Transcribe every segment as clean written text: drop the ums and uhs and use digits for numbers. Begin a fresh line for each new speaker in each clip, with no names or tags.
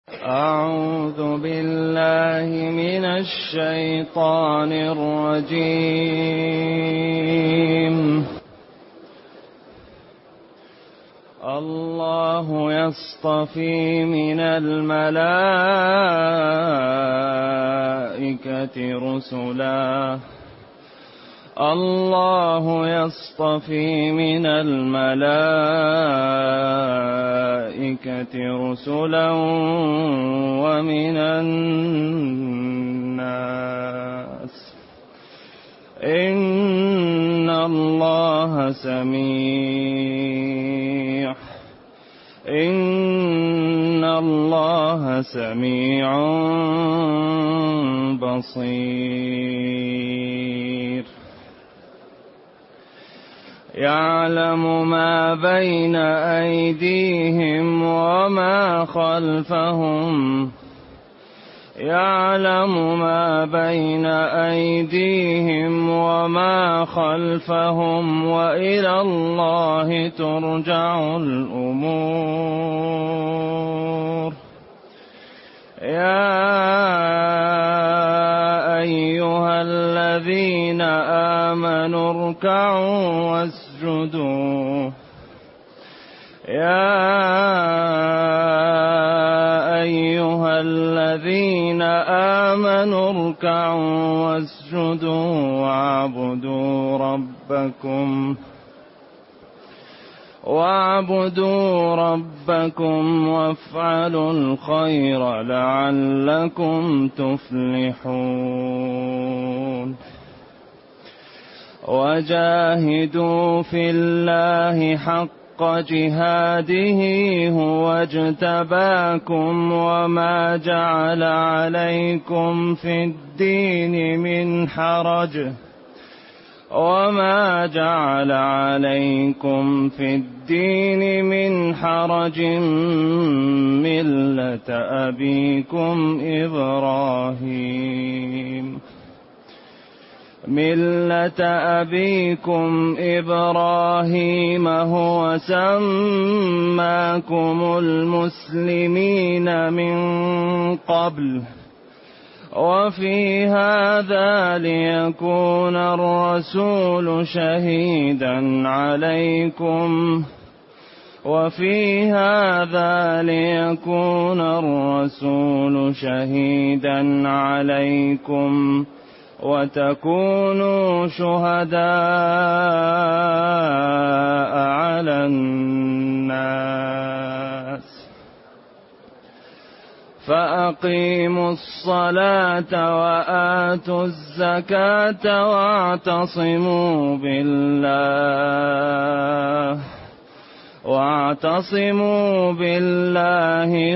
أعوذ بالله من الشيطان الرجيم. الله يصطفي من الملائكة رسلا الله يصطفي من الملائكة رسلا ومن الناس إن الله سميع بصير. يعلم ما بين أيديهم وما خلفهم وإلى الله ترجع الأمور. يا أيها الذين آمنوا اركعوا واسجدوا واعبدوا ربكم وافعلوا الخير لعلكم تفلحون. وجاهدوا في الله حق جهاده هو اجتباكم وما جعل عليكم في الدين من حرج ملة أبيكم إبراهيم هو سماكم المسلمين من قبل وفي هذا ليكون الرسول شهيدا عليكم وتكونوا شهداء على الناس. فأقيموا الصلاة وآتوا الزكاة واعتصموا بالله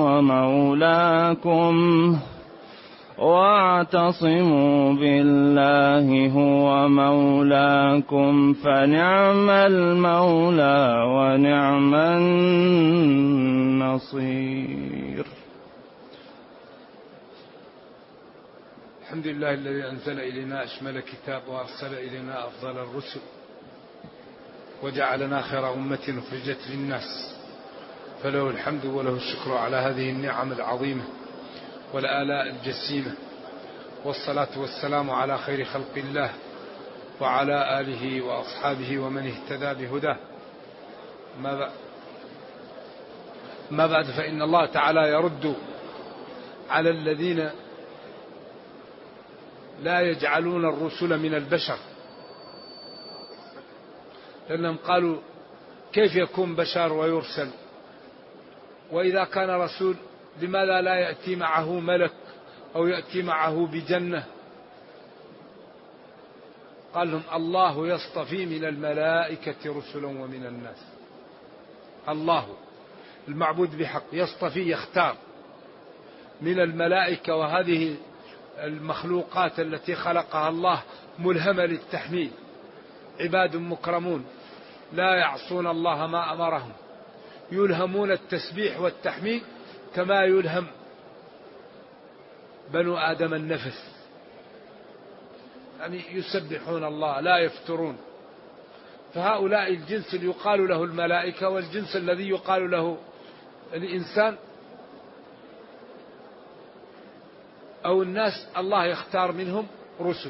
هو مولاكم فنعم المولى ونعم النصير.
الحمد لله الذي أنزل إلينا أشمل كتاب وأرسل إلينا أفضل الرسل وجعلنا خير أمة أخرجت للناس، فله الحمد وله الشكر على هذه النعم العظيمة والآلاء الجسيمة، والصلاة والسلام على خير خلق الله وعلى آله وأصحابه ومن اهتدى بهداه. ما بعد، فإن الله تعالى يرد على الذين لا يجعلون الرسل من البشر، لأنهم قالوا كيف يكون بشر ويرسل، وإذا كان رسول لماذا لا يأتي معه ملك أو يأتي معه بجنة؟ قال لهم الله يصطفي من الملائكة رسلا ومن الناس. الله المعبود بحق يصطفي، يختار من الملائكة، وهذه المخلوقات التي خلقها الله ملهمة للتحميد، عباد مكرمون لا يعصون الله ما أمرهم، يلهمون التسبيح والتحميد كما يلهم بنو آدم النفس، يعني يسبحون الله لا يفترون. فهؤلاء الجنس اللي يقال له الملائكة والجنس الذي يقال له الإنسان أو الناس الله يختار منهم رسل.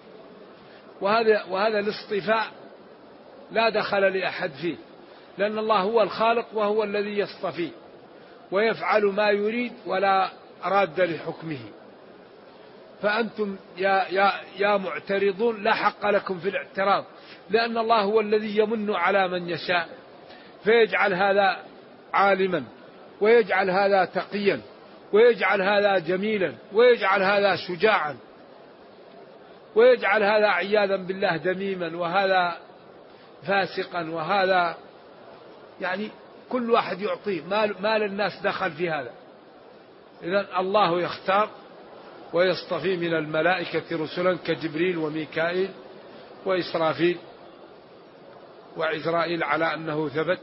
وهذا الاصطفاء لا دخل لأحد فيه، لأن الله هو الخالق وهو الذي يصطفي ويفعل ما يريد ولا راد لحكمه. فأنتم يا معترضون لا حق لكم في الاعتراض، لأن الله هو الذي يمن على من يشاء فيجعل هذا عالما، ويجعل هذا تقيا، ويجعل هذا جميلا، ويجعل هذا شجاعا، ويجعل هذا عياذا بالله دميما، وهذا فاسقا، وهذا يعني كل واحد يعطيه ما للناس دخل في هذا. إذن الله يختار ويصطفي من الملائكة رسلا كجبريل وميكائيل وإسرافيل وعزرائيل على أنه ثبت،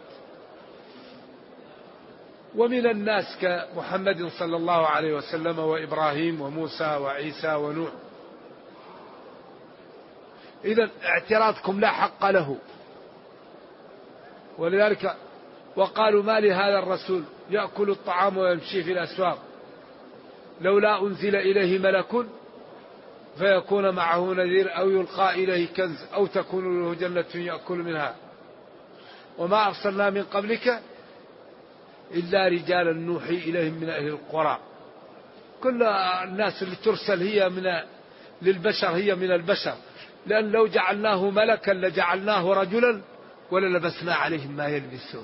ومن الناس كمحمد صلى الله عليه وسلم وإبراهيم وموسى وعيسى ونوح. إذن اعتراضكم لا حق له. ولذلك وقالوا ما لهذا الرسول يأكل الطعام ويمشي في الأسواق لولا أنزل إليه ملك فيكون معه نذير أو يلقى إليه كنز أو تكون له جنة يأكل منها وما أرسلنا من قبلك إلا رجالا نوحي إليهم من أهل القرى. كل الناس اللي ترسل للبشر هي من البشر، لأن لو جعلناه ملكا لجعلناه رجلا وللبسنا عليهم ما يلبسون.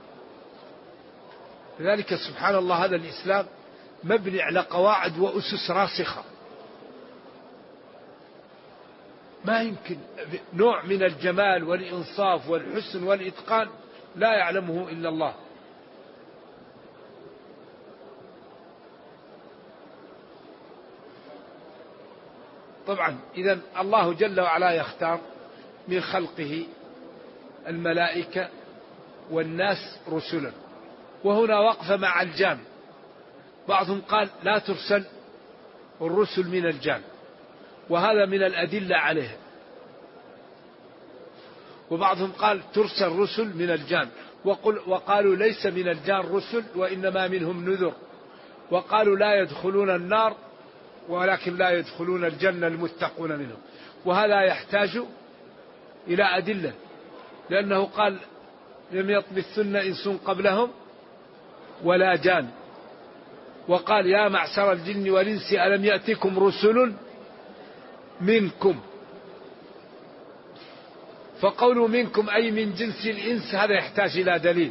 لذلك سبحان الله هذا الإسلام مبني على قواعد وأسس راسخة، ما يمكن نوع من الجمال والإنصاف والحسن والإتقان لا يعلمه إلا الله. طبعا إذن الله جل وعلا يختار من خلقه الملائكة والناس رسلا. وهنا وقفة مع الجان، بعضهم قال لا ترسل الرسل من الجان، وهذا من الأدلة عليه. وبعضهم قال ترسل رسل من الجان، وقالوا ليس من الجان رسل وإنما منهم نذر، وقالوا لا يدخلون النار ولكن لا يدخلون الجنة المتقون منهم. وهذا يحتاج إلى أدلة، لأنه قال لم يطمثن إنس قبلهم ولا جان. وقال يا معشر الجن والإنس ألم يأتكم رسل منكم، فقولوا منكم أي من جنس الإنس هذا يحتاج إلى دليل.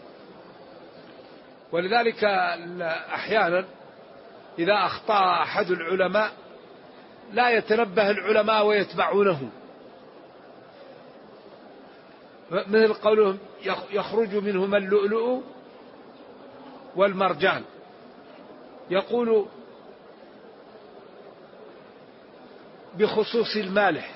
ولذلك أحيانا إذا أخطأ أحد العلماء لا يتنبه العلماء ويتبعونه، مثل قولهم يخرج منهما اللؤلؤ والمرجان. يقول بخصوص المالح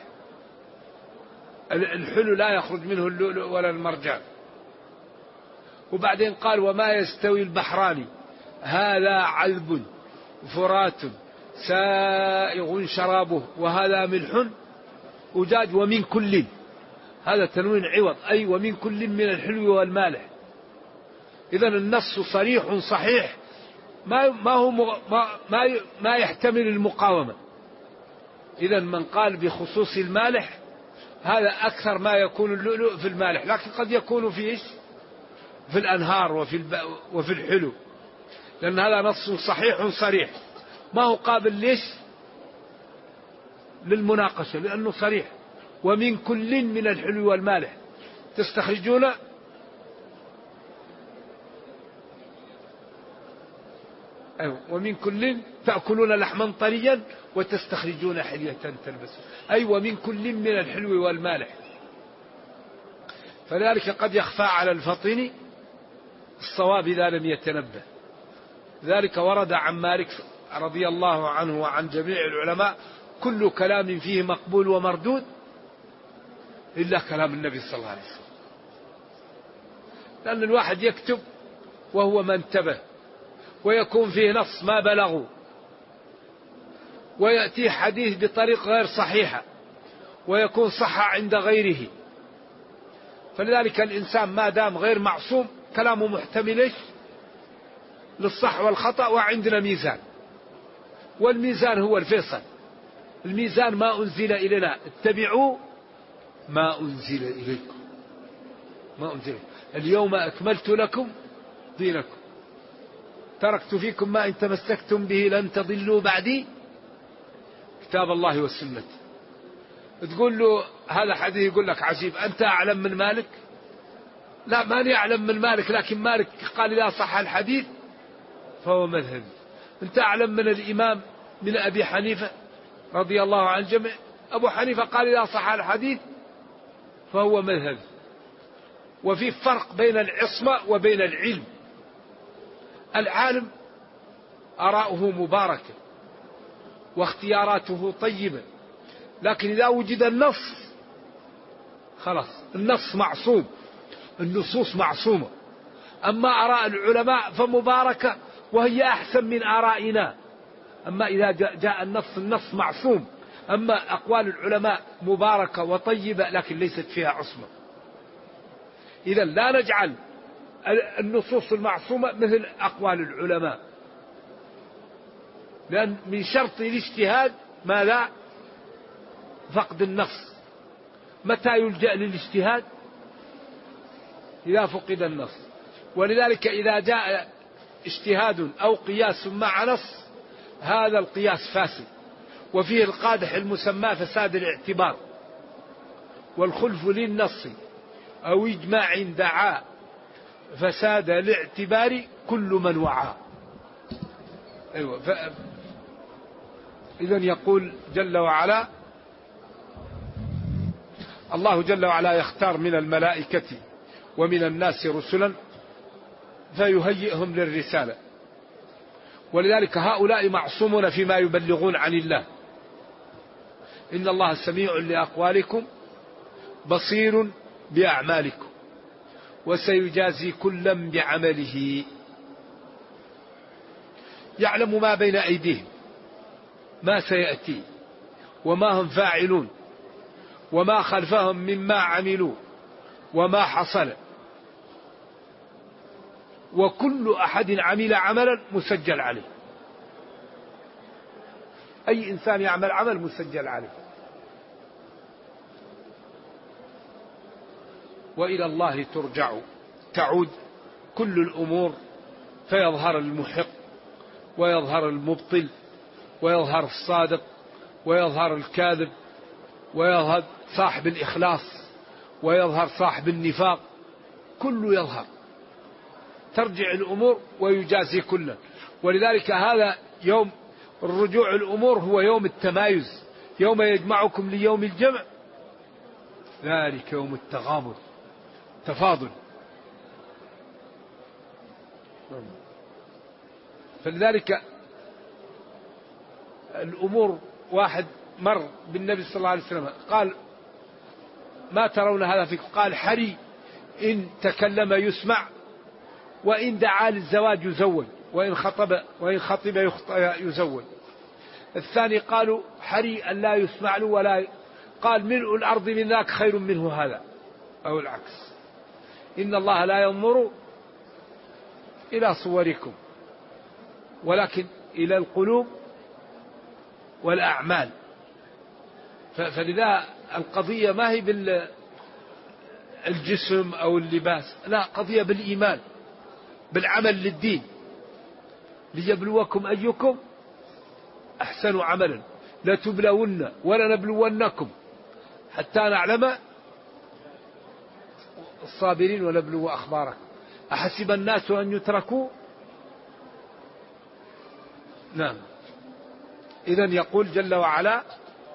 الحلو لا يخرج منه اللؤلؤ ولا المرجان. وبعدين قال وما يستوي البحران هذا عذب فرات سائغ شرابه وهذا ملح أجاج ومن كل، هذا تنوين عوض، أي ومن كل من الحلو والمالح. إذن النص صريح صحيح ما يحتمل المقاومة. إذن من قال بخصوص المالح هذا أكثر ما يكون اللؤلؤ في المالح، لكن قد يكون في الأنهار وفي الحلو، لأن هذا نص صحيح صريح ما هو قابل للمناقشة، لأنه صريح. ومن كل من الحلو والمالح تستخرجون ومن كل تأكلون لحما طريا وتستخرجون حلية تلبسون، أي ومن كل من الحلو والمالح. فذلك قد يخفى على الفطن الصواب إذا لم يتنبه. ذلك ورد عن مالك رضي الله عنه وعن جميع العلماء كل كلام فيه مقبول ومردود إلا كلام النبي صلى الله عليه وسلم، لأن الواحد يكتب وهو ما انتبه ويكون فيه نص ما بلغوا، ويأتي حديث بطريق غير صحيحة ويكون صح عند غيره. فلذلك الإنسان ما دام غير معصوم كلامه محتمل للصح والخطأ، وعندنا ميزان. والميزان هو الفيصل. الميزان ما أنزل إلينا، اتبعوا ما أنزل إليكم. ما أنزل. اليوم أكملت لكم دينكم، تركت فيكم ما إن تمسكتم به لن تضلوا بعدي كتاب الله والسنة. تقول له هذا حديث، يقول لك عجيب، أنت أعلم من مالك؟ لا، ماني أعلم من مالك، لكن مالك قال إذا صح الحديث فهو مذهبي. أنت أعلم من الإمام من أبي حنيفة رضي الله عن الجميع؟ أبو حنيفة قال إذا صح الحديث فهو مذهبي. وفي فرق بين العصمة وبين العلم. العالم آراؤه مباركة واختياراته طيبة، لكن إذا وجد النص خلاص، النص معصوم، النصوص معصومة. أما آراء العلماء فمباركة وهي أحسن من آرائنا. أما إذا جاء النص معصوم. أما أقوال العلماء مباركة وطيبة لكن ليست فيها عصمة. إذا لا نجعل النصوص المعصومة مثل أقوال العلماء، لأن من شرط الاجتهاد ماذا؟ فقد النص. متى يلجأ للاجتهاد؟ إذا فقد النص. ولذلك إذا جاء اجتهاد أو قياس مع نص هذا القياس فاسد، وفيه القادح المسمى فساد الاعتبار. والخلف للنص أو إجماع دعا فساد الاعتبار كل من وعى. أيوة. إذن يقول جل وعلا، الله جل وعلا يختار من الملائكة ومن الناس رسلا فيهيئهم للرسالة. ولذلك هؤلاء معصومون فيما يبلغون عن الله. إن الله سميع لأقوالكم بصير بأعمالكم وسيجازي كلا بعمله. يعلم ما بين أيديهم ما سيأتي وما هم فاعلون وما خلفهم مما عملوا وما حصل، وكل أحد عمل عملا مسجل عليه. أي إنسان يعمل عمل مسجل عليه. وإلى الله تعود كل الأمور، فيظهر المحق ويظهر المبطل ويظهر الصادق ويظهر الكاذب ويظهر صاحب الإخلاص ويظهر صاحب النفاق، كله يظهر. ترجع الأمور ويجازي كلا. ولذلك هذا يوم الرجوع الأمور هو يوم التمايز، يوم يجمعكم ليوم الجمع، ذلك يوم التغابن، تفاضل. فلذلك الأمور، واحد مر بالنبي صلى الله عليه وسلم قال ما ترون هذا فيكم؟ قال حري إن تكلم يسمع وإن دعا للزواج يزوج وإن خطب يزوج. الثاني قالوا حري أن لا يسمع له ولا، قال ملء الأرض من ذاك خير منه هذا، أو العكس. إن الله لا ينظر إلى صوركم ولكن إلى القلوب والأعمال. فلذا القضية ما هي بالجسم أو اللباس، لا، قضية بالإيمان، بالعمل للدين. ليبلوكم أيكم أحسن عملا لتبلون ولنبلونكم حتى نعلم الصابرين ونبلو أخباركم. أحسب الناس أن يتركوا؟ نعم. إذن يقول جل وعلا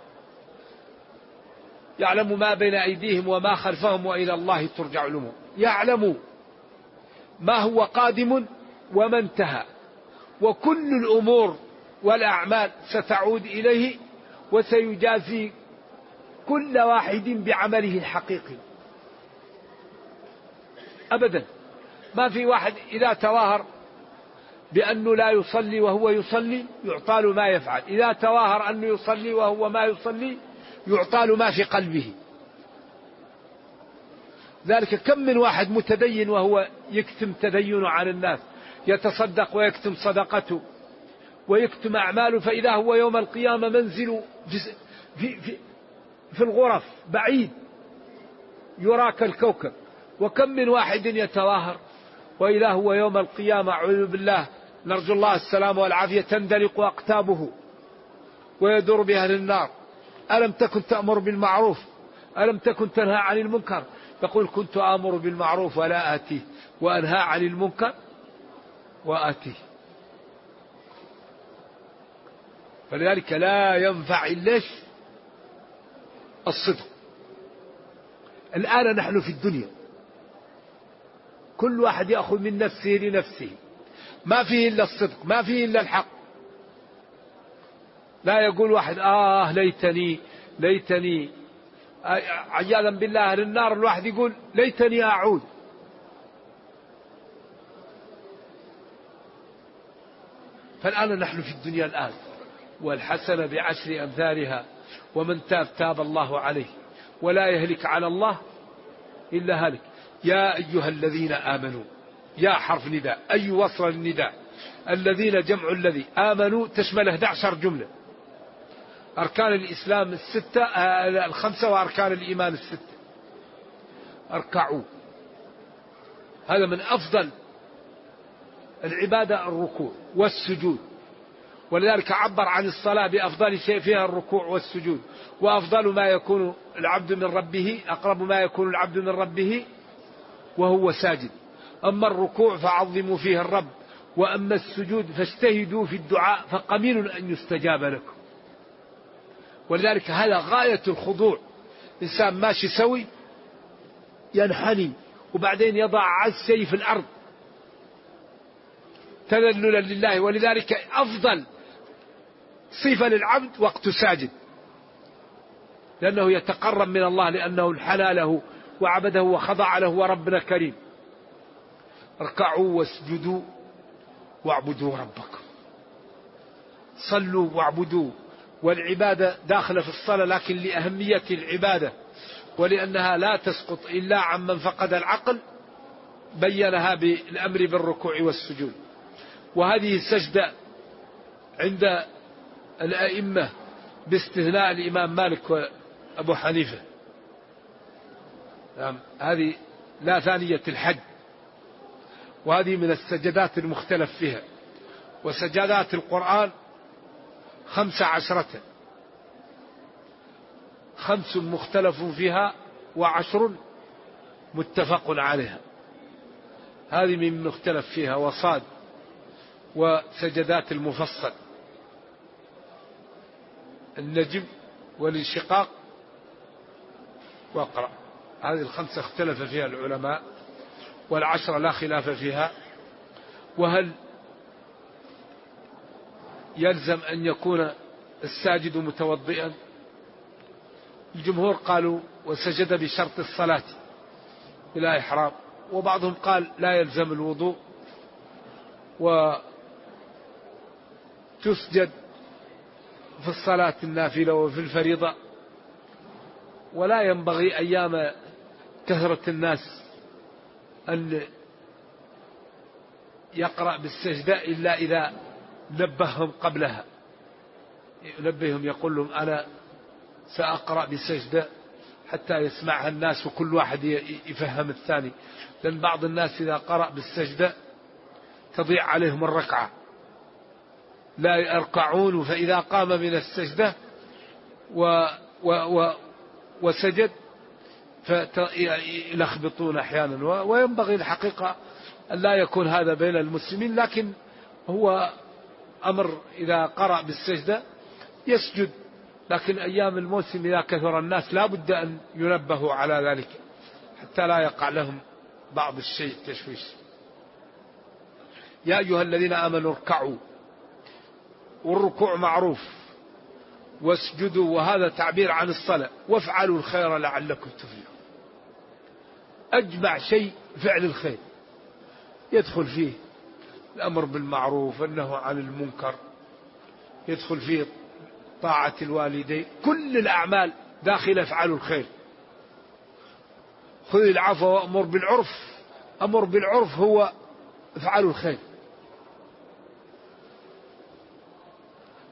يعلم ما بين أيديهم وما خلفهم وإلى الله ترجع الأمور. يعلم ما هو قادم وما انتهى، وكل الأمور والأعمال ستعود إليه وسيجازي كل واحد بعمله الحقيقي. أبدا ما في واحد إذا تظاهر بأنه لا يصلي وهو يصلي يعطى له ما يفعل، إذا تظاهر أنه يصلي وهو ما يصلي يعطى له ما في قلبه. ذلك كم من واحد متدين وهو يكتم تدينه عن الناس، يتصدق ويكتم صدقته
ويكتم أعماله، فإذا هو يوم القيامة منزل في الغرف بعيد يرى كالكوكب. وكم من واحد يتظاهر وإذا هو يوم القيامة أعوذ بالله نرجو الله السلام والعافية تندلق أقتابه ويدور بأهل النار. ألم تكن تأمر بالمعروف ألم تكن تنهى عن المنكر؟ يقول كنت آمر بالمعروف ولا آتيه وأنهى عن المنكر وآتيه. فلذلك لا ينفع إلا الصدق. الآن نحن في الدنيا كل واحد يأخذ من نفسه لنفسه، ما فيه إلا الصدق، ما فيه إلا الحق. لا يقول واحد ليتني عياذا بالله أهل النار، الواحد يقول ليتني أعود. فالآن نحن في الدنيا الآن، والحسنة بعشر أمثالها ومن تاب الله عليه ولا يهلك على الله إلا هلك. يا أيها الذين آمنوا، يا حرف نداء، أي وصل النداء. الذين جمع الذي، آمنوا تشمل 11 جملة، أركان الإسلام الخمسة وأركان الإيمان الستة. اركعوا، هذا من أفضل العبادة الركوع والسجود، ولذلك عبر عن الصلاة بأفضل شيء فيها الركوع والسجود. وأفضل ما يكون العبد من ربه، أقرب ما يكون العبد من ربه وهو ساجد. أما الركوع فعظموا فيه الرب، وأما السجود فاجتهدوا في الدعاء فقميل أن يستجاب لكم. ولذلك هذا غاية الخضوع. إنسان ماشي سوي ينحني وبعدين يضع عز شيء في الأرض تذللا لله. ولذلك أفضل صفة للعبد وقت ساجد، لأنه يتقرب من الله، لأنه انحنى له وعبده وخضع له، وربنا كريم. اركعوا واسجدوا واعبدوا ربكم. صلوا واعبدوا. والعبادة داخلة في الصلاة، لكن لأهمية العبادة ولأنها لا تسقط إلا عمن فقد العقل بينها بالأمر بالركوع والسجود. وهذه السجدة عند الأئمة باستثناء الإمام مالك وأبو حنيفة، هذه لا ثانية الحج، وهذه من السجدات المختلف فيها. وسجدات القرآن 15، 5 مختلف فيها و10 متفق عليها. هذه من مختلف فيها. وصاد وسجدات المفصل، النجم والانشقاق واقرأ، هذه 5 اختلف فيها العلماء، وال10 لا خلاف فيها. وهل يلزم أن يكون الساجد متوضئا؟ الجمهور قالوا وسجد بشرط الصلاة بلا إحرام، وبعضهم قال لا يلزم الوضوء، وتسجد في الصلاة النافلة وفي الفريضة. ولا ينبغي أيام كثرة الناس أن يقرأ بالسجدة إلا إذا نبههم قبلها، ينبههم يقول لهم أنا سأقرأ بسجدة حتى يسمعها الناس وكل واحد يفهم الثاني. لأن بعض الناس إذا قرأ بالسجدة تضيع عليهم الركعة، لا يركعون، فإذا قام من السجدة وسجد فيلخبطون أحيانا. وينبغي الحقيقة أن لا يكون هذا بين المسلمين، لكن هو أمر إذا قرأ بالسجدة يسجد. لكن أيام الموسم إذا كثر الناس لا بد أن ينبهوا على ذلك حتى لا يقع لهم بعض الشيء تشويش. يا أيها الذين آمنوا اركعوا، والركوع معروف، واسجدوا، وهذا تعبير عن الصلاة، وافعلوا الخير لعلكم تفلحون. أجمع شيء فعل الخير، يدخل فيه الأمر بالمعروف والنهي عن المنكر، يدخل فيه طاعة الوالدين، كل الأعمال داخل افعلوا الخير. خذ العفو وأمر بالعرف، أمر بالعرف هو افعلوا الخير.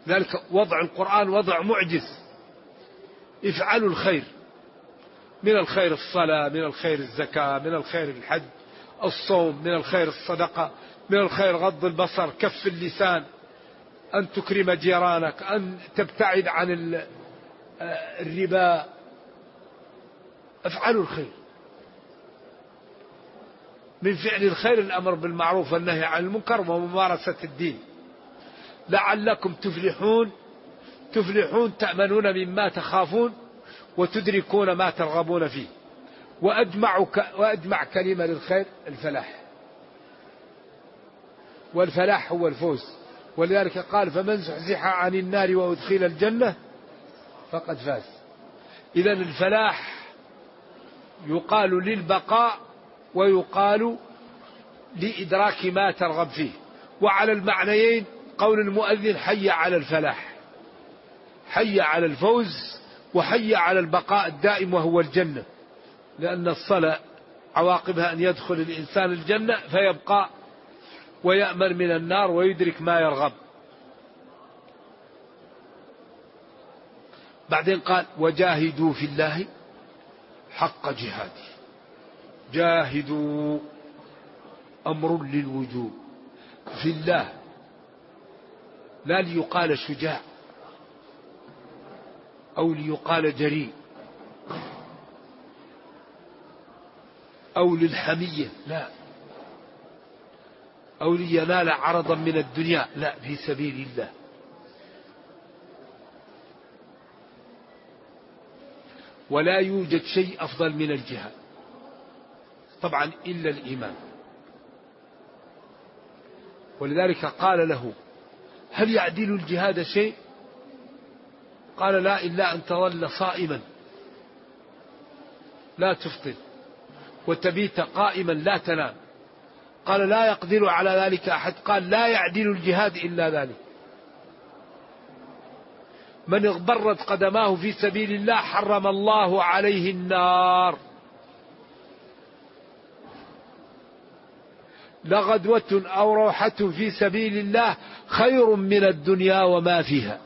ذلك وضع القرآن وضع معجز. افعلوا الخير، من الخير الصلاة، من الخير الزكاة، من الخير الحج، الصوم، من الخير الصدقة، من الخير غض البصر، كف اللسان، أن تكرم جيرانك، أن تبتعد عن الربا. افعلوا الخير. من فعل الخير الأمر بالمعروف والنهي عن المنكر وممارسة الدين لعلكم تفلحون. تفلحون تأمنون مما تخافون وتدركون ما ترغبون فيه. وأجمع كلمة للخير الفلاح، والفلاح هو الفوز. ولذلك قال فمن زحزح عن النار وأدخل الجنة فقد فاز. إذن الفلاح يقال للبقاء ويقال لإدراك ما ترغب فيه. وعلى المعنيين قول المؤذن حي على الفلاح، حي على الفوز وحي على البقاء الدائم وهو الجنة، لأن الصلاة عواقبها أن يدخل الإنسان الجنة فيبقى ويأمن من النار ويدرك ما يرغب. بعدين قال وجاهدوا في الله حق جهاده. جاهدوا أمر للوجوب في الله، لا ليقال شجاع أو ليقال جريء أو للحمية، لا، أو لينال عرضا من الدنيا، لا، في سبيل الله. ولا يوجد شيء أفضل من الجهاد طبعا إلا الإيمان. ولذلك قال له هل يعدل الجهاد شيء؟ قال لا، إلا أن تظل صائما لا تفطر وتبيت قائما لا تنام. قال لا يقدر على ذلك أحد. قال لا يعدل الجهاد إلا ذلك. من اغبرت قدماه في سبيل الله حرم الله عليه النار. لغدوة أو روحة في سبيل الله خير من الدنيا وما فيها.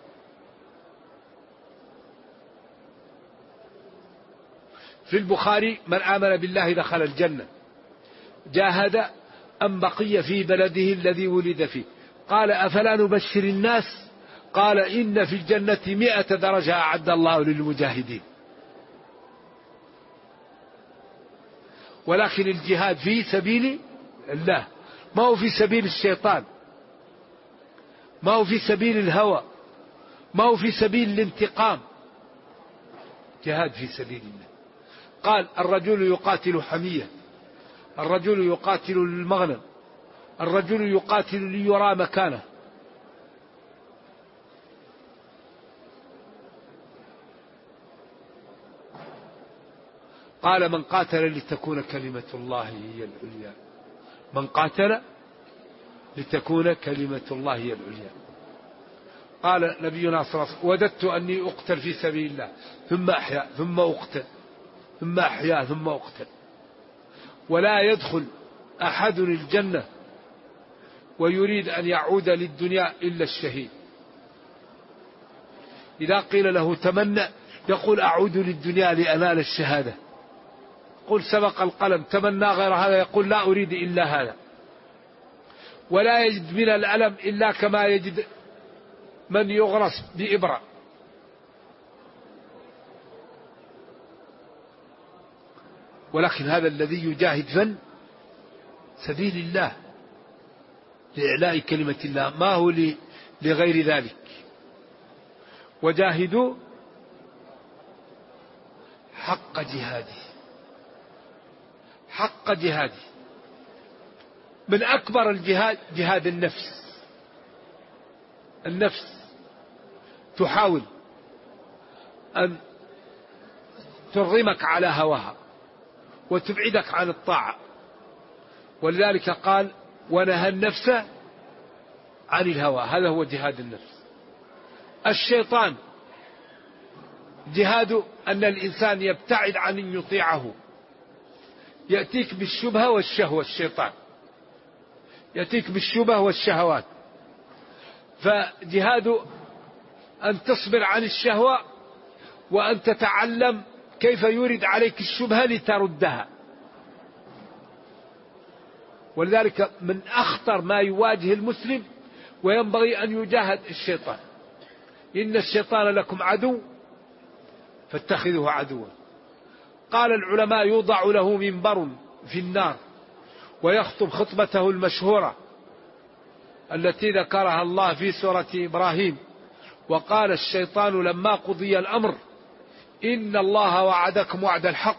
في البخاري من آمن بالله دخل الجنة. جاهد أم بقي في بلده الذي ولد فيه. قال أفلا نبشر الناس؟ قال إن في الجنة 100 درجة أعد الله للمجاهدين. ولكن الجهاد في سبيل الله، ما هو في سبيل الشيطان، ما هو في سبيل الهوى، ما هو في سبيل الانتقام. جهاد في سبيل الله. قال الرجل يقاتل حمية، الرجل يقاتل للمغنم، الرجل يقاتل ليرى مكانه. قال من قاتل لتكون كلمة الله هي العليا، من قاتل لتكون كلمة الله هي العليا. قال نبينا صلى الله عليه وسلم وددت أني أقتل في سبيل الله ثم أحيا ثم أقتل ثم أحيا ثم أقتل. ولا يدخل أحد الجنة ويريد أن يعود للدنيا إلا الشهيد. إذا قيل له تمنى يقول أعود للدنيا لأنال الشهادة. قل سبق القلم تمنى غير هذا يقول لا أريد إلا هذا. ولا يجد من الألم إلا كما يجد من يغرس بإبرة. ولكن هذا الذي يجاهد في سبيل الله لإعلاء كلمة الله، ما هو لغير ذلك. وجاهدوا حق جهاده. حق جهاده من أكبر الجهاد جهاد النفس. النفس تحاول أن ترغمك على هواها وتبعدك عن الطاعة. ولذلك قال ونهى النفس عن الهوى، هذا هو جهاد النفس. الشيطان جهاد أن الإنسان يبتعد عن أن يطيعه. يأتيك بالشبهة والشهوة، الشيطان يأتيك بالشبهة والشهوات فجهاد أن تصبر عن الشهوة وأن تتعلم كيف يورد عليك الشبهة لتردها. ولذلك من أخطر ما يواجه المسلم وينبغي أن يجاهد الشيطان. إن الشيطان لكم عدو فاتخذوه عدوا. قال العلماء يوضع له منبر في النار ويخطب خطبته المشهورة التي ذكرها الله في سورة إبراهيم: وقال الشيطان لما قضي الأمر إن الله وعدكم وعد الحق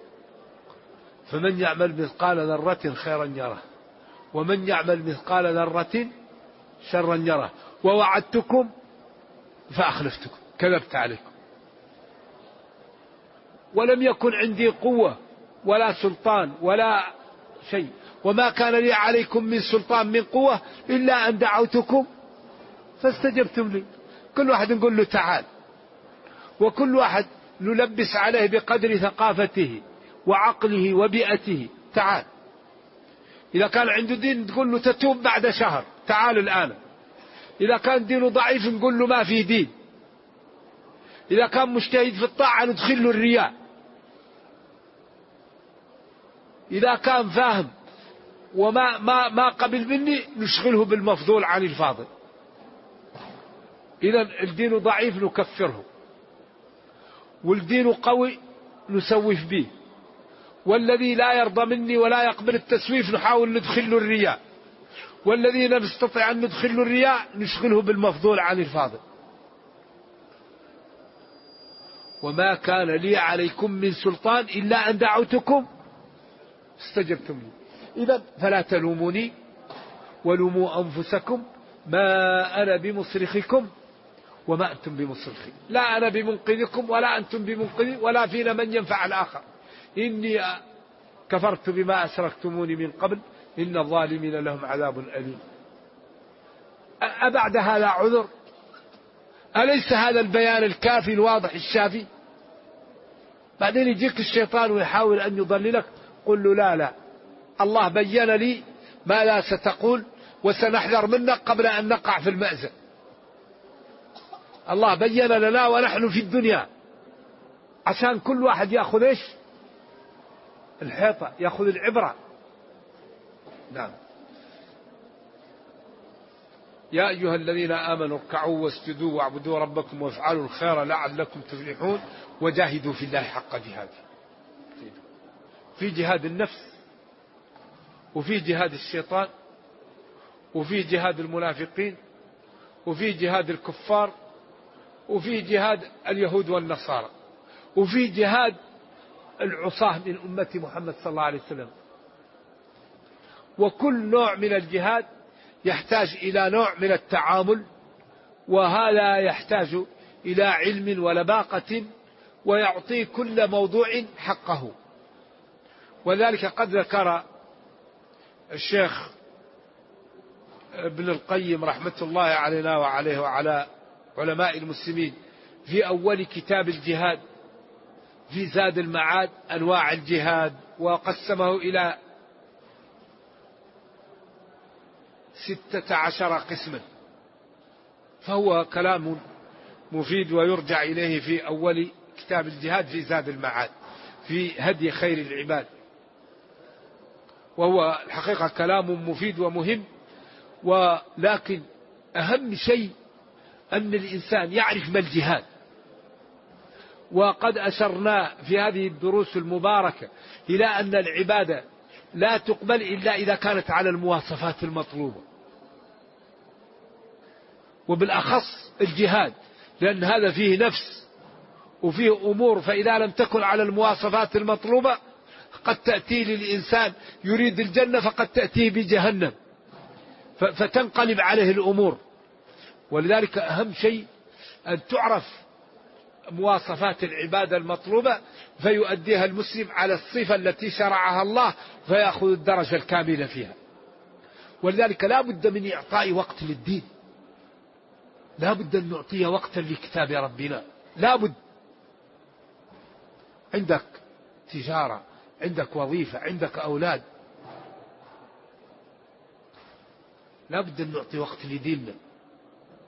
فمن يعمل مثقال ذرة خيرا يره ومن يعمل مثقال ذرة شرا يره ووعدتكم فأخلفتكم كذبت عليكم ولم يكن عندي قوة ولا سلطان ولا شيء وما كان لي عليكم من سلطان من قوة إلا أن دعوتكم فاستجبتم لي. كل واحد نقول له تعال، وكل واحد نلبس عليه بقدر ثقافته وعقله وبيئته. تعال، إذا كان عنده دين تقول له تتوب بعد شهر، تعال الآن. إذا كان دينه ضعيف نقول له ما في دين. إذا كان مجتهد في الطاعة ندخل له الرياء. إذا كان فاهم وما ما قبل مني نشغله بالمفضول عن الفاضل. إذا الدين ضعيف نكفره، والدين قوي نسوف به، والذي لا يرضى مني ولا يقبل التسويف نحاول ندخل له الرياء، والذي لا نستطيع أن ندخل له الرياء نشغله بالمفضول عن الفاضل. وما كان لي عليكم من سلطان إلا أن دعوتكم استجبتم لي. إذا فلا تلوموني ولوموا أنفسكم ما أنا بمصرخكم وما أنتم بمصرخي. لا أنا بمنقذكم ولا أنتم بمنقذي ولا فينا من ينفع الآخر. إني كفرت بما أشركتموني من قبل إن الظالمين لهم عذاب أليم. أبعد هذا عذر؟ أليس هذا البيان الكافي الواضح الشافي؟ بعدين يجيك الشيطان ويحاول أن يضللك. قل له لا الله بين لي ما لا ستقول وسنحذر منك قبل أن نقع في المأزق. الله بين لنا ونحن في الدنيا عشان كل واحد يأخذ إيش؟ الحيطة، يأخذ العبرة. نعم. يا أيها الذين آمنوا اركعوا واسجدوا واعبدوا ربكم وافعلوا الخير لعلكم تفلحون وجاهدوا في الله حق جهاده. في جهاد النفس، وفي جهاد الشيطان، وفي جهاد المنافقين، وفي جهاد الكفار، وفي جهاد اليهود والنصارى، وفي جهاد العصاة من أمة محمد صلى الله عليه وسلم. وكل نوع من الجهاد يحتاج إلى نوع من التعامل، وهذا يحتاج إلى علم ولباقة ويعطي كل موضوع حقه. وذلك قد ذكر الشيخ ابن القيم رحمة الله علينا وعليه وعلى علماء المسلمين في أول كتاب الجهاد في زاد المعاد أنواع الجهاد، وقسمه إلى 16 قسما، فهو كلام مفيد ويرجع إليه في أول كتاب الجهاد في زاد المعاد في هدي خير العباد. وهو الحقيقة كلام مفيد ومهم، ولكن أهم شيء أن الإنسان يعرف ما الجهاد. وقد أشرنا في هذه الدروس المباركة إلى أن العبادة لا تقبل إلا إذا كانت على المواصفات المطلوبة، وبالأخص الجهاد، لأن هذا فيه نفس وفيه أمور، فإذا لم تكن على المواصفات المطلوبة قد تأتي للإنسان يريد الجنة فقد تأتيه بجهنم، فتنقلب عليه الأمور. ولذلك أهم شيء أن تعرف مواصفات العبادة المطلوبة فيؤديها المسلم على الصفة التي شرعها الله فيأخذ الدرجة الكاملة فيها. ولذلك لا بد من إعطاء وقت للدين، لا بد أن نعطيه وقتا لكتاب ربنا، لا بد. عندك تجارة، عندك وظيفة، عندك أولاد، لا بد أن نعطي وقت لديننا.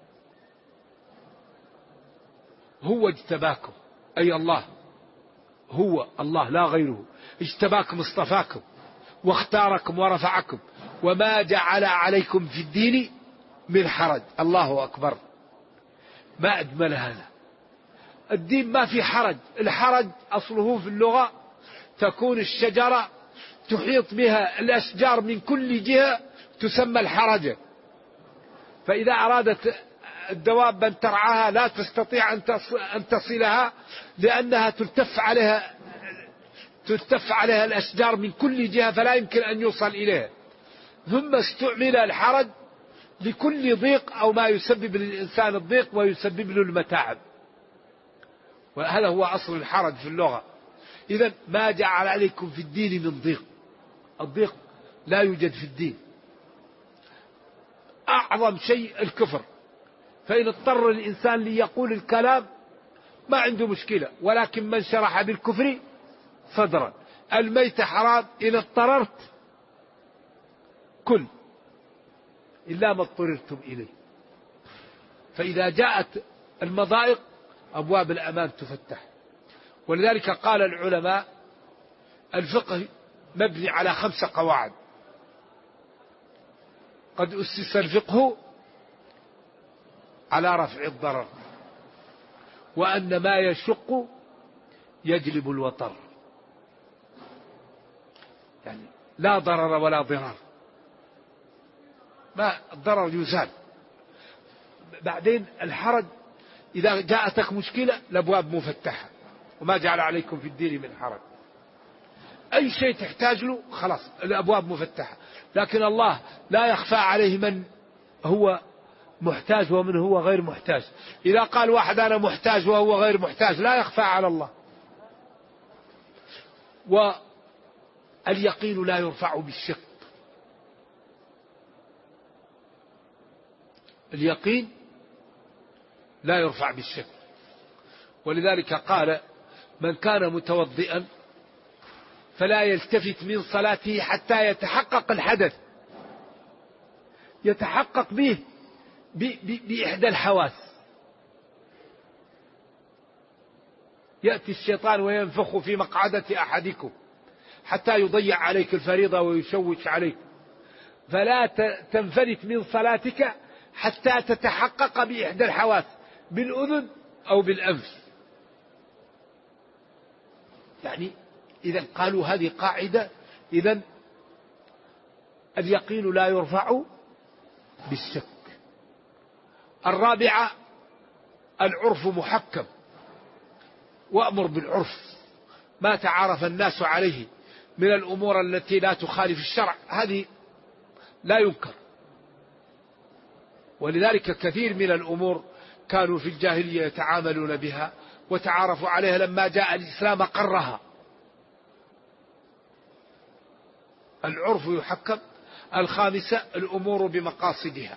هو اجتباكم، أي الله، هو الله لا غيره، اجتباكم اصطفاكم واختاركم ورفعكم، وما جعل عليكم في الدين من حرج. الله أكبر، ما أجمل هذا الدين، ما في حرج. الحرج أصله في اللغة تكون الشجرة تحيط بها الأشجار من كل جهة تسمى الحرجة، فإذا أرادت الدواب أن ترعاها لا تستطيع أن تصلها لأنها تلتف عليها الأشجار من كل جهة فلا يمكن أن يوصل إليها. ثم استعمل الحرج لكل ضيق أو ما يسبب للإنسان الضيق ويسبب له المتاعب، وهذا هو أصل الحرج في اللغة. إذن ما جعل عليكم في الدين من ضيق، الضيق لا يوجد في الدين. أعظم شيء الكفر، فإن اضطر الإنسان ليقول الكلام ما عنده مشكلة، ولكن من شرح بالكفر صدرا. الميت حرام إن اضطررت كل إلا ما اضطررتم إليه. فإذا جاءت المضائق أبواب الأمان تفتح. ولذلك قال العلماء الفقه مبني على 5 قواعد. قد أسس الفقه على رفع الضرر، وأن ما يشق يجلب الوطر، يعني لا ضرر ولا ضرار، ما الضرر يزال. بعدين الحرج إذا جاءتك مشكلة الأبواب مفتحة، وما جعل عليكم في الدين من حرج. أي شيء تحتاج له خلاص الأبواب مفتحة. لكن الله لا يخفى عليه من هو محتاج ومن هو غير محتاج. إذا قال واحد أنا محتاج وهو غير محتاج لا يخفى على الله. واليقين لا يرفع بالشك، اليقين لا يرفع بالشك. ولذلك قال من كان متوضئا فلا يلتفت من صلاته حتى يتحقق الحدث، يتحقق به بإحدى الحواس. يأتي الشيطان وينفخ في مقعدة أحدكم حتى يضيع عليك الفريضة ويشوش عليك، فلا تنفلت من صلاتك حتى تتحقق بإحدى الحواس، بالأذن أو بالأنف. يعني إذا قالوا هذه قاعدة، إذا اليقين لا يرفع بالشك. الرابعة العرف محكم، وأمر بالعرف، ما تعارف الناس عليه من الأمور التي لا تخالف الشرع هذه لا ينكر. ولذلك كثير من الأمور كانوا في الجاهلية يتعاملون بها وتعارفوا عليها، لما جاء الإسلام قرها. العرف يحكم. الخامسة الأمور بمقاصدها،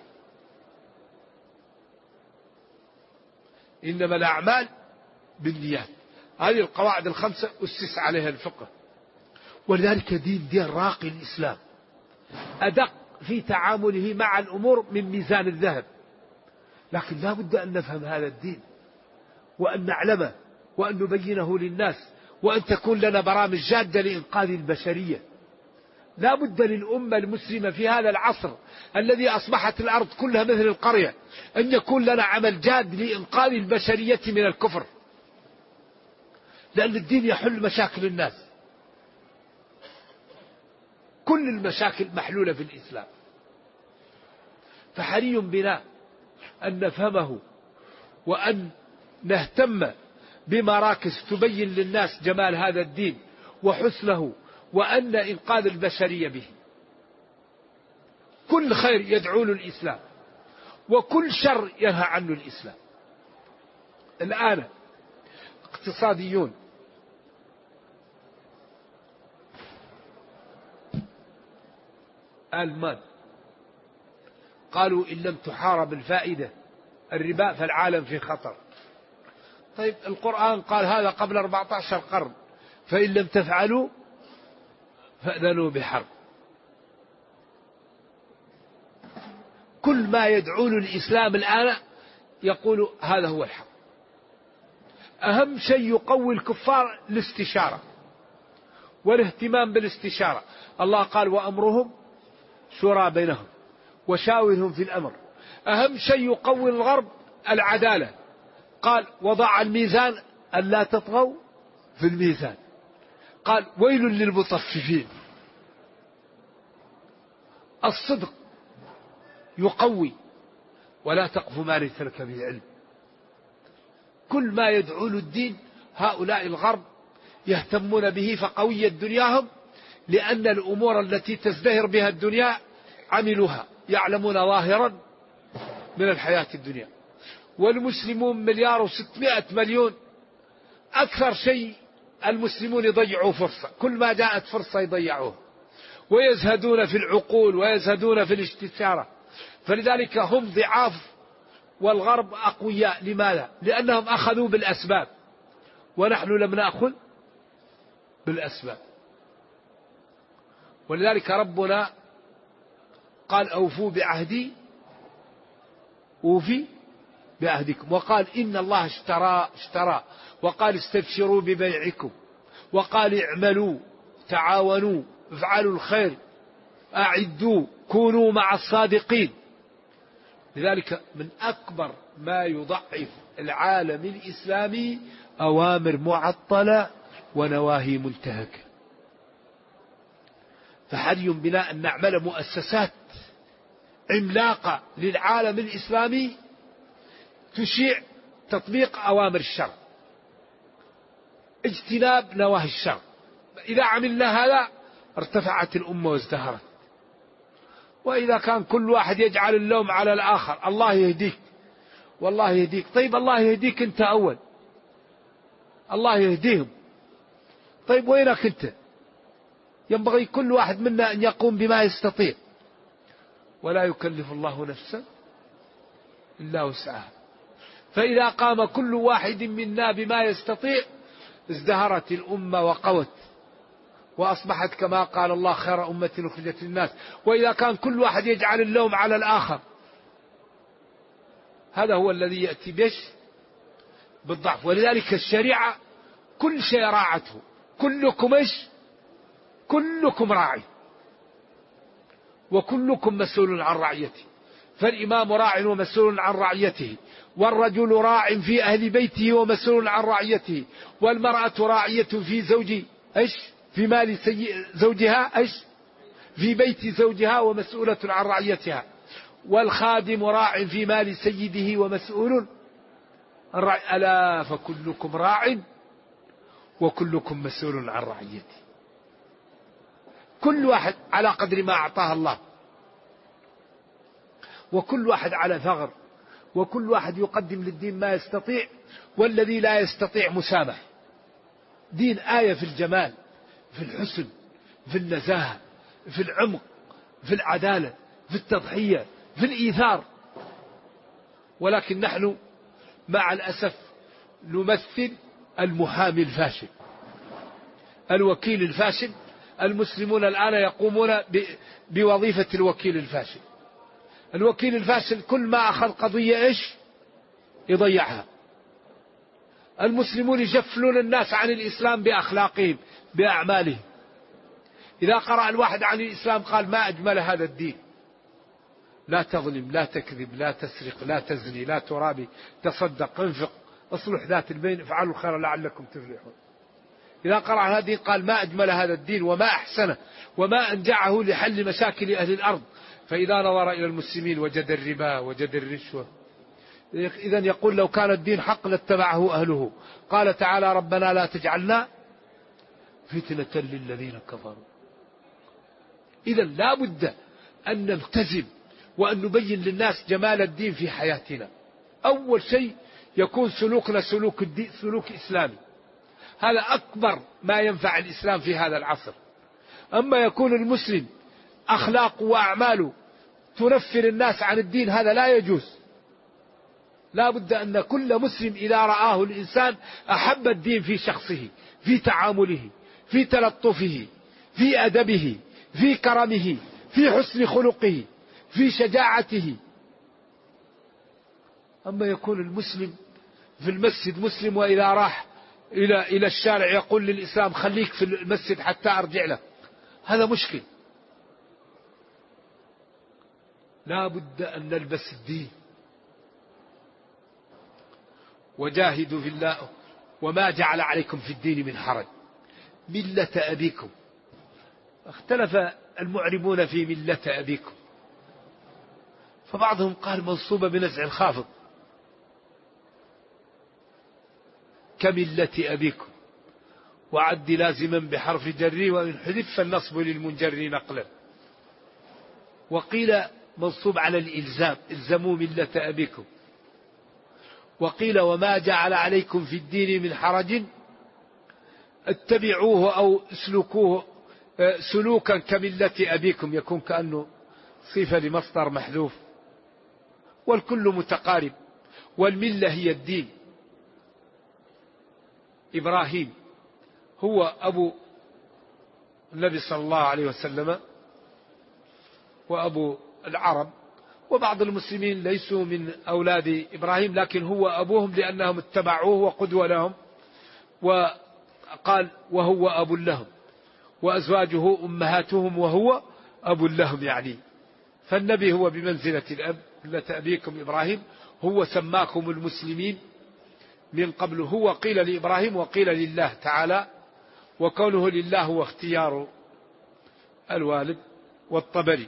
إنما الأعمال بالنيات. هذه القواعد الخمسة أسس عليها الفقه. ولذلك دين راقي الإسلام، أدق في تعامله مع الأمور من ميزان الذهب. لكن لا بد أن نفهم هذا الدين وأن نعلمه وأن نبينه للناس، وأن تكون لنا برامج جادة لإنقاذ البشرية. لا بد للأمة المسلمة في هذا العصر الذي أصبحت الأرض كلها مثل القرية أن يكون لنا عمل جاد لإنقاذ البشرية من الكفر، لأن الدين يحل مشاكل الناس. كل المشاكل محلولة في الإسلام، فحري بنا أن نفهمه وأن نهتم بمراكز تبين للناس جمال هذا الدين وحسنه، وأن إنقاذ البشرية به. كل خير يدعو له الإسلام، وكل شر ينهى عنه الإسلام. الآن اقتصاديون ألمان قالوا إن لم تحارب الفائدة الربا فالعالم في خطر. طيب القرآن قال هذا قبل 14 قرن، فإن لم تفعلوا فأذنوا بحرب. كل ما يدعون الإسلام الآن يقول هذا هو الحق. أهم شيء يقوي الكفار الاستشارة والاهتمام بالاستشارة. الله قال وأمرهم شورى بينهم وشاورهم في الأمر. أهم شيء يقوي الغرب العدالة، قال وضع الميزان ألا تطغوا في الميزان، قال ويل للمطففين. الصدق يقوي، ولا تقف ما ليس لك به علم. كل ما يدعو له الدين هؤلاء الغرب يهتمون به، فقويت دنياهم، لأن الأمور التي تزدهر بها الدنيا عملوها، يعلمون ظاهرا من الحياة الدنيا. والمسلمون 1,600,000,000، أكثر شيء المسلمون يضيعوا فرصة، كل ما جاءت فرصة يضيعوها، ويزهدون في العقول ويزهدون في الاستشارة. فلذلك هم ضعاف والغرب أقوياء. لماذا؟ لأنهم أخذوا بالأسباب ونحن لم نأخذ بالأسباب. ولذلك ربنا قال أوفوا بعهدي أوفي بعهدكم، وقال إن الله اشترى، وقال استبشروا ببيعكم، وقال اعملوا تعاونوا افعلوا الخير أعدوا كونوا مع الصادقين. لذلك من أكبر ما يضعف العالم الإسلامي أوامر معطلة ونواهي منتهكة. فحري بنا أن نعمل مؤسسات عملاقة للعالم الإسلامي تشيع تطبيق أوامر الشرع، اجتناب نواهي الشرع. إذا عملنا هذا ارتفعت الأمة وازدهرت. وإذا كان كل واحد يجعل اللوم على الآخر، الله يهديك والله يهديك، طيب الله يهديك أنت أول، الله يهديهم، طيب وينك أنت؟ ينبغي كل واحد منا أن يقوم بما يستطيع، ولا يكلف الله نفسا إلا وسعها. فإذا قام كل واحد منا بما يستطيع ازدهرت الأمة وقوت، وأصبحت كما قال الله خير أمة أخرجت للناس. وإذا كان كل واحد يجعل اللوم على الآخر، هذا هو الذي يأتي بيش بالضعف. ولذلك الشريعة كل شيء راعته، كلكم إيش؟ كلكم راعي وكلكم مسؤول عن رعيته. فالإمام راع ومسؤول عن رعيته، والرجل راع في أهل بيته ومسؤول عن رعيته، والمرأة راعية في في مال زوجها في بيت زوجها ومسؤولة عن رعيتها، والخادم راع في مال سيده ومسؤول ألا فكلكم راع وكلكم مسؤول عن رعيته. كل واحد على قدر ما أعطاه الله، وكل واحد على ثغر، وكل واحد يقدم للدين ما يستطيع، والذي لا يستطيع مسامح. دين آية في الجمال، في الحسن، في النزاهة، في العمق، في العدالة، في التضحية، في الإيثار. ولكن نحن مع الأسف نمثل المحامي الفاشل، الوكيل الفاشل. المسلمون الآن يقومون بوظيفة الوكيل الفاشل. الوكيل الفاشل كل ما أخذ قضية يضيعها. المسلمون يجفلون الناس عن الإسلام بأخلاقهم بأعمالهم. إذا قرأ الواحد عن الإسلام قال ما أجمل هذا الدين، لا تظلم، لا تكذب، لا تسرق، لا تزني، لا ترابي، تصدق، انفق، اصلح ذات البين، افعلوا الخير لعلكم تفلحون. إذا قرأ هذه قال ما أجمل هذا الدين وما أحسنه وما أنجعه لحل مشاكل أهل الأرض. فإذا نظر إلى المسلمين وجد الربا وجد الرشوة. إذن يقول لو كان الدين حق لاتبعه أهله. قال تعالى ربنا لا تجعلنا فتنة للذين كفروا. إذن لا بد أن نلتزم وأن نبين للناس جمال الدين في حياتنا. أول شيء يكون سلوكنا سلوك إسلامي، هذا أكبر ما ينفع الإسلام في هذا العصر. أما يكون المسلم أخلاقه وأعماله تنفر الناس عن الدين، هذا لا يجوز. لا بد أن كل مسلم إذا رآه الإنسان أحب الدين في شخصه، في تعامله، في تلطفه، في أدبه، في كرمه، في حسن خلقه، في شجاعته. أما يكون المسلم في المسجد مسلم، وإذا راح إلى الشارع يقول للإسلام خليك في المسجد حتى أرجع لك. هذا مشكل. لا بد أن نلبس الدين. وجاهدوا في الله وما جعل عليكم في الدين من حرج ملة أبيكم. اختلف المعربون في ملة أبيكم، فبعضهم قال منصوبة بنزع الخافض كملة أبيكم، وعد لازما بحرف جري، وإن حذف فالنصب للمنجر نقلا. وقيل منصوب على الإلزام، الزموا ملة أبيكم. وقيل وما جعل عليكم في الدين من حرج اتبعوه أو اسلكوه سلوكا كملة أبيكم، يكون كأنه صفة لمصدر محذوف، والكل متقارب. والملة هي الدين. إبراهيم هو أبو النبي صلى الله عليه وسلم وأبو العرب، وبعض المسلمين ليسوا من أولاد إبراهيم، لكن هو أبوهم لأنهم اتبعوه وقدوة لهم. وقال وهو أب لهم، وأزواجه أمهاتهم وهو أب لهم يعني. فالنبي هو بمنزلة الأب، ملة أبيكم إبراهيم. هو سماكم المسلمين من قبل. هو قيل لإبراهيم وقيل لله تعالى، وكونه لله هو اختيار الوالد والطبري.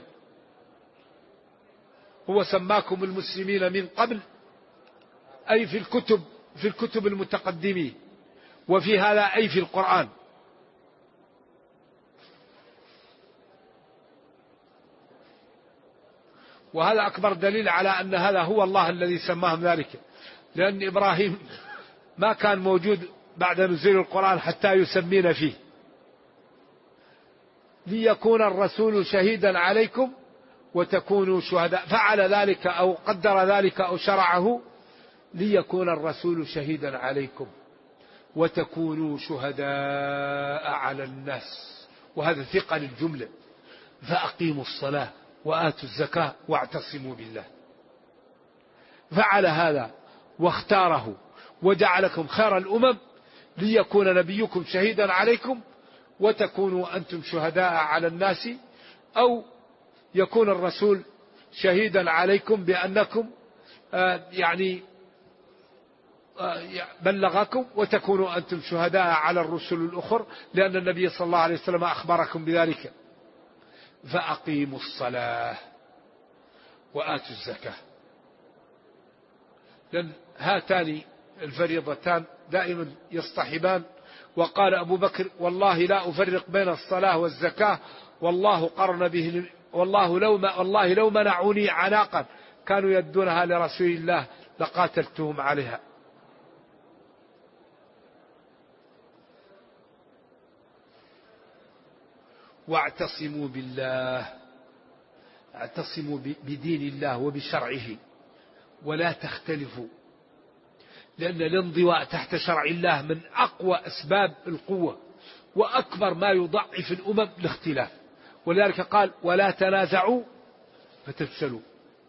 هو سماكم المسلمين من قبل، أي في الكتب المتقدمين، وفي هذا أي في القرآن. وهذا أكبر دليل على أن هذا هو الله الذي سماهم ذلك، لأن إبراهيم ما كان موجود بعد نزول القرآن حتى يسمين فيه. ليكون الرسول شهيدا عليكم وتكونوا شهداء، فعل ذلك أو قدر ذلك أو شرعه ليكون الرسول شهيدا عليكم وتكونوا شهداء على الناس. وهذا ثقل الجملة. فأقيموا الصلاة وآتوا الزكاة واعتصموا بالله. فعل هذا واختاره وجعلكم خير الأمم ليكون نبيكم شهيدا عليكم وتكونوا أنتم شهداء على الناس، أو يكون الرسول شهيدا عليكم بأنكم بلغكم، وتكونوا أنتم شهداء على الرسل الأخر، لأن النبي صلى الله عليه وسلم أخبركم بذلك. فأقيموا الصلاة وآتوا الزكاة، لأن هاتان الفريضتان دائما يصطحبان. وقال أبو بكر والله لا أفرق بين الصلاة والزكاة، والله قرن به، والله لو منعوني عناقا كانوا يدونها لرسول الله لقاتلتهم عليها. واعتصموا بالله، اعتصموا بدين الله وبشرعه ولا تختلفوا، لأن الانضواء تحت شرع الله من أقوى أسباب القوة، وأكبر ما يضعف الأمم الاختلاف. ولذلك قال ولا تنازعوا فتفشلوا.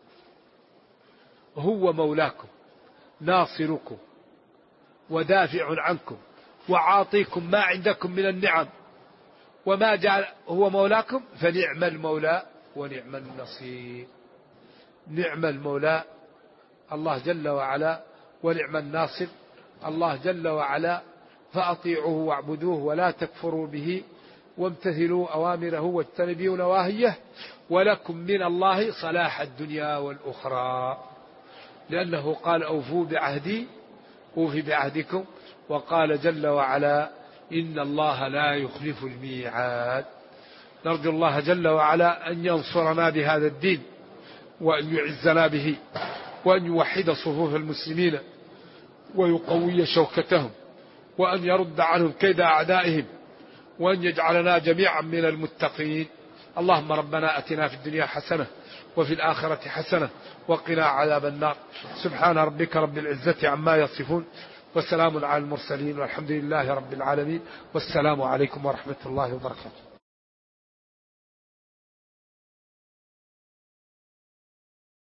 هو مولاكم ناصركم ودافع عنكم وعاطيكم ما عندكم من النعم، وما جعل هو مولاكم فنعم المولى ونعم النصير. نعم المولى الله جل وعلا، ونعم الناصر الله جل وعلا. فأطيعوه واعبدوه ولا تكفروا به وامتثلوا أوامره واجتنبوا نواهيه، ولكم من الله صلاح الدنيا والأخرى. لأنه قال أوفوا بعهدي أوفي بعهدكم، وقال جل وعلا إن الله لا يخلف الميعاد. نرجو الله جل وعلا أن ينصرنا بهذا الدين، وأن يعزنا به، وأن يوحد صفوف المسلمين ويقوي شوكتهم، وأن يرد عنهم كيد أعدائهم، وأن يجعلنا جميعا من المتقين. اللهم ربنا أتنا في الدنيا حسنة وفي الآخرة حسنة وقنا عذاب النار. سبحان ربك رب العزة عما يصفون، وسلام على المرسلين، والحمد لله رب العالمين، والسلام عليكم ورحمة الله وبركاته.